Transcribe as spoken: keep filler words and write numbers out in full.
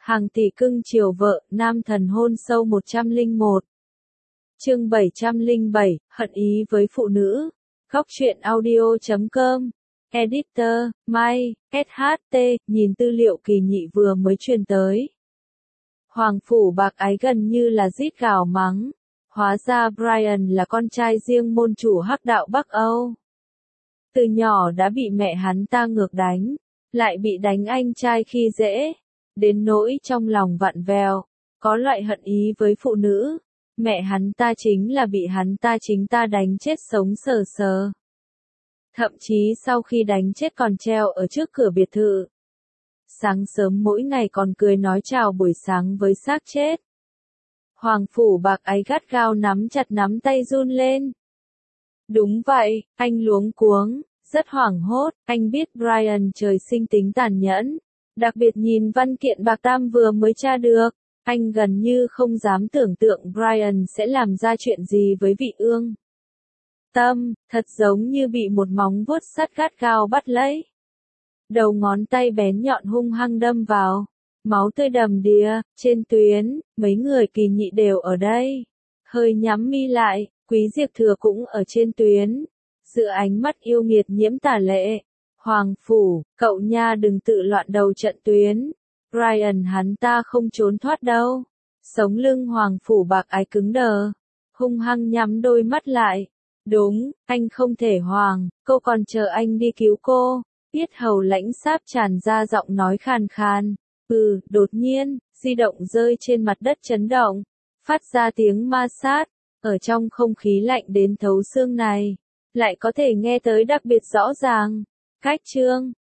Hàng tỷ cưng chiều vợ, nam thần hôn sâu một trăm lẻ một. Chương bảy trăm lẻ bảy, hận ý với phụ nữ. Góc truyện audio chấm com. Editor, Mai, ét hát tê, nhìn tư liệu kỳ nhị vừa mới truyền tới. Hoàng phủ bạc ái gần như là rít gào mắng. Hóa ra Brian là con trai riêng môn chủ hắc đạo Bắc Âu. Từ nhỏ đã bị mẹ hắn ta ngược đánh, lại bị đánh anh trai khi dễ, đến nỗi trong lòng vặn vẹo, có loại hận ý với phụ nữ. Mẹ hắn ta chính là bị hắn ta chính ta đánh chết sống sờ sờ. Thậm chí sau khi đánh chết còn treo ở trước cửa biệt thự. Sáng sớm mỗi ngày còn cười nói chào buổi sáng với xác chết. Hoàng phủ bạc ái gắt gao nắm chặt nắm tay run lên. Đúng vậy, anh luống cuống, rất hoảng hốt, anh biết Brian trời sinh tính tàn nhẫn. Đặc biệt nhìn văn kiện bạc tam vừa mới tra được, anh gần như không dám tưởng tượng Brian sẽ làm ra chuyện gì với vị ương. Tâm, thật giống như bị một móng vuốt sắt gắt gao bắt lấy. Đầu ngón tay bén nhọn hung hăng đâm vào. Máu tươi đầm đìa, trên tuyến, mấy người kỳ nhị đều ở đây. Hơi nhắm mi lại, Quý Diệp Thừa cũng ở trên tuyến. Giữa ánh mắt yêu nghiệt nhiễm tà lệ. Hoàng phủ, cậu nha đừng tự loạn đầu trận tuyến. Brian hắn ta không trốn thoát đâu. Sống lưng hoàng phủ bạc ái cứng đờ. Hung hăng nhắm đôi mắt lại. Đúng, anh không thể hoàng, cô còn chờ anh đi cứu cô. Yết hầu lãnh sáp tràn ra giọng nói khàn khàn. Ừ, đột nhiên, di động rơi trên mặt đất chấn động. Phát ra tiếng ma sát. Ở trong không khí lạnh đến thấu xương này. Lại có thể nghe tới đặc biệt rõ ràng. Cách chương,